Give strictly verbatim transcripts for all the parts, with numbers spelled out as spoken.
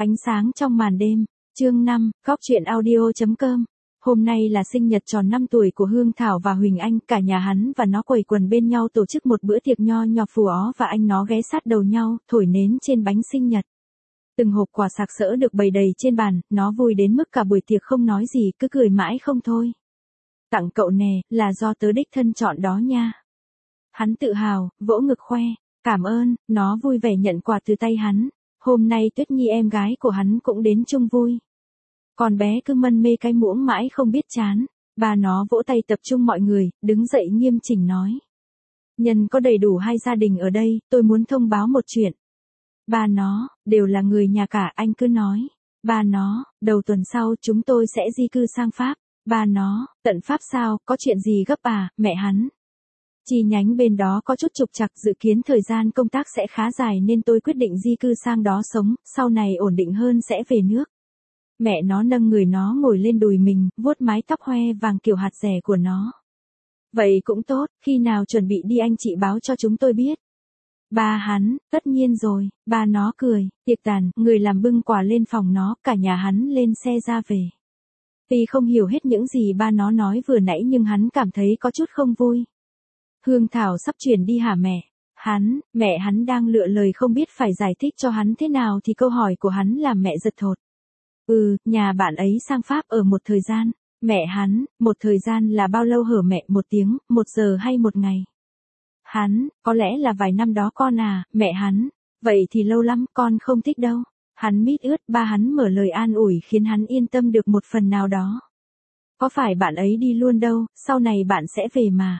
Ánh sáng trong màn đêm, chương năm, góc truyện audio.com. Hôm nay là sinh nhật tròn năm tuổi của Hương Thảo và Huỳnh Anh, cả nhà hắn và nó quây quần bên nhau tổ chức một bữa tiệc nho nhỏ, Phù Ó và anh nó ghé sát đầu nhau, thổi nến trên bánh sinh nhật. Từng hộp quà sặc sỡ được bày đầy trên bàn, nó vui đến mức cả buổi tiệc không nói gì, cứ cười mãi không thôi. Tặng cậu nè, là do tớ đích thân chọn đó nha. Hắn tự hào, vỗ ngực khoe, cảm ơn, nó vui vẻ nhận quà từ tay hắn. Hôm nay Tuyết Nhi em gái của hắn cũng đến chung vui. Con bé cứ mân mê cái muỗng mãi không biết chán. Bà nó vỗ tay tập trung mọi người, đứng dậy nghiêm chỉnh nói. Nhân có đầy đủ hai gia đình ở đây, tôi muốn thông báo một chuyện. Bà nó, đều là người nhà cả, anh cứ nói. Bà nó, đầu tuần sau chúng tôi sẽ di cư sang Pháp. Bà nó, tận Pháp sao, có chuyện gì gấp à, mẹ hắn. Chi nhánh bên đó có chút trục trặc, dự kiến thời gian công tác sẽ khá dài nên tôi quyết định di cư sang đó sống, sau này ổn định hơn sẽ về nước. Mẹ nó nâng người nó ngồi lên đùi mình, vuốt mái tóc hoe vàng kiểu hạt rẻ của nó. Vậy cũng tốt, khi nào chuẩn bị đi anh chị báo cho chúng tôi biết. Ba hắn, tất nhiên rồi, ba nó cười, tiệc tàn, người làm bưng quà lên phòng nó, cả nhà hắn lên xe ra về. Tuy không hiểu hết những gì ba nó nói vừa nãy nhưng hắn cảm thấy có chút không vui. Hương Thảo sắp chuyển đi hả mẹ? Hắn, mẹ hắn đang lựa lời không biết phải giải thích cho hắn thế nào thì câu hỏi của hắn làm mẹ giật thột. Ừ, nhà bạn ấy sang Pháp ở một thời gian. Mẹ hắn, một thời gian là bao lâu hở mẹ, một tiếng, một giờ hay một ngày? Hắn, có lẽ là vài năm đó con à, mẹ hắn. Vậy thì lâu lắm, con không thích đâu. Hắn mít ướt, ba hắn mở lời an ủi khiến hắn yên tâm được một phần nào đó. Có phải bạn ấy đi luôn đâu, sau này bạn sẽ về mà.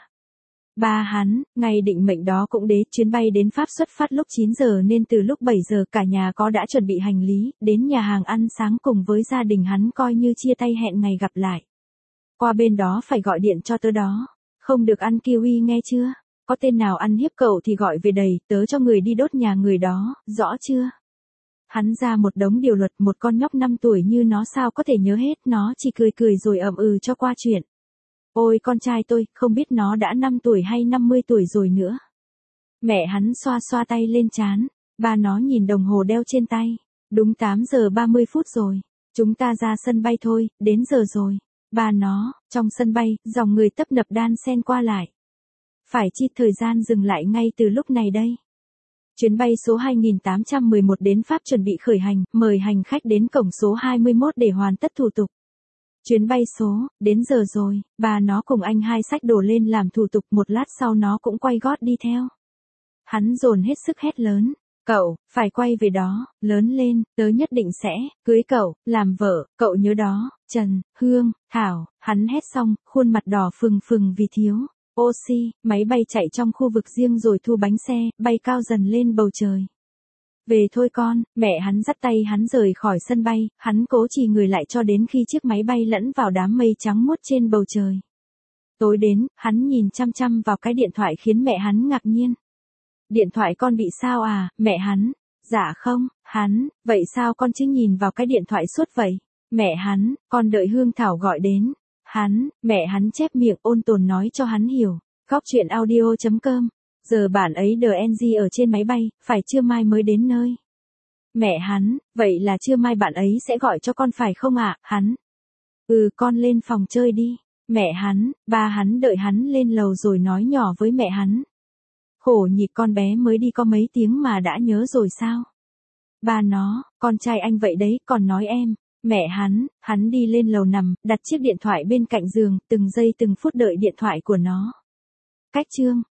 Ba hắn, ngày định mệnh đó cũng đế, chuyến bay đến Pháp xuất phát lúc chín giờ nên từ lúc bảy giờ cả nhà có đã chuẩn bị hành lý, đến nhà hàng ăn sáng cùng với gia đình hắn coi như chia tay hẹn ngày gặp lại. Qua bên đó phải gọi điện cho tớ đó, không được ăn kiwi nghe chưa, có tên nào ăn hiếp cậu thì gọi về đầy, tớ cho người đi đốt nhà người đó, rõ chưa? Hắn ra một đống điều luật, một con nhóc năm tuổi như nó sao có thể nhớ hết, nó chỉ cười cười rồi ậm ừ cho qua chuyện. Ôi con trai tôi, không biết nó đã năm tuổi hay năm mươi tuổi rồi nữa. Mẹ hắn xoa xoa tay lên trán, ba nó nhìn đồng hồ đeo trên tay. Đúng tám giờ ba mươi phút rồi, chúng ta ra sân bay thôi, đến giờ rồi. Ba nó, trong sân bay, dòng người tấp nập đan xen qua lại. Phải chi thời gian dừng lại ngay từ lúc này đây. Chuyến bay số hai nghìn tám trăm mười một đến Pháp chuẩn bị khởi hành, mời hành khách đến cổng số hai mươi mốt để hoàn tất thủ tục. Chuyến bay số, đến giờ rồi, bà nó cùng anh hai xách đồ lên làm thủ tục, một lát sau nó cũng quay gót đi theo. Hắn dồn hết sức hét lớn, cậu, phải quay về đó, lớn lên, tớ nhất định sẽ, cưới cậu, làm vợ, cậu nhớ đó, Trần, Hương, Thảo, hắn hét xong, khuôn mặt đỏ phừng phừng vì thiếu oxy, máy bay chạy trong khu vực riêng rồi thu bánh xe, bay cao dần lên bầu trời. Về thôi con, mẹ hắn dắt tay hắn rời khỏi sân bay, hắn cố trì người lại cho đến khi chiếc máy bay lẫn vào đám mây trắng muốt trên bầu trời. Tối đến, hắn nhìn chăm chăm vào cái điện thoại khiến mẹ hắn ngạc nhiên. Điện thoại con bị sao à, mẹ hắn? Dạ không, hắn, vậy sao con chứ nhìn vào cái điện thoại suốt vậy? Mẹ hắn, con đợi Hương Thảo gọi đến. Hắn, mẹ hắn chép miệng ôn tồn nói cho hắn hiểu. Góc truyện audio.com. Giờ bạn ấy đờ en giê ở trên máy bay, phải trưa mai mới đến nơi. Mẹ hắn, vậy là trưa mai bạn ấy sẽ gọi cho con phải không ạ, hắn? Ừ, con lên phòng chơi đi. Mẹ hắn, ba hắn đợi hắn lên lầu rồi nói nhỏ với mẹ hắn. Khổ nhịp con bé mới đi có mấy tiếng mà đã nhớ rồi sao? Ba nó, con trai anh vậy đấy, còn nói em. Mẹ hắn, hắn đi lên lầu nằm, đặt chiếc điện thoại bên cạnh giường, từng giây từng phút đợi điện thoại của nó. Cách chương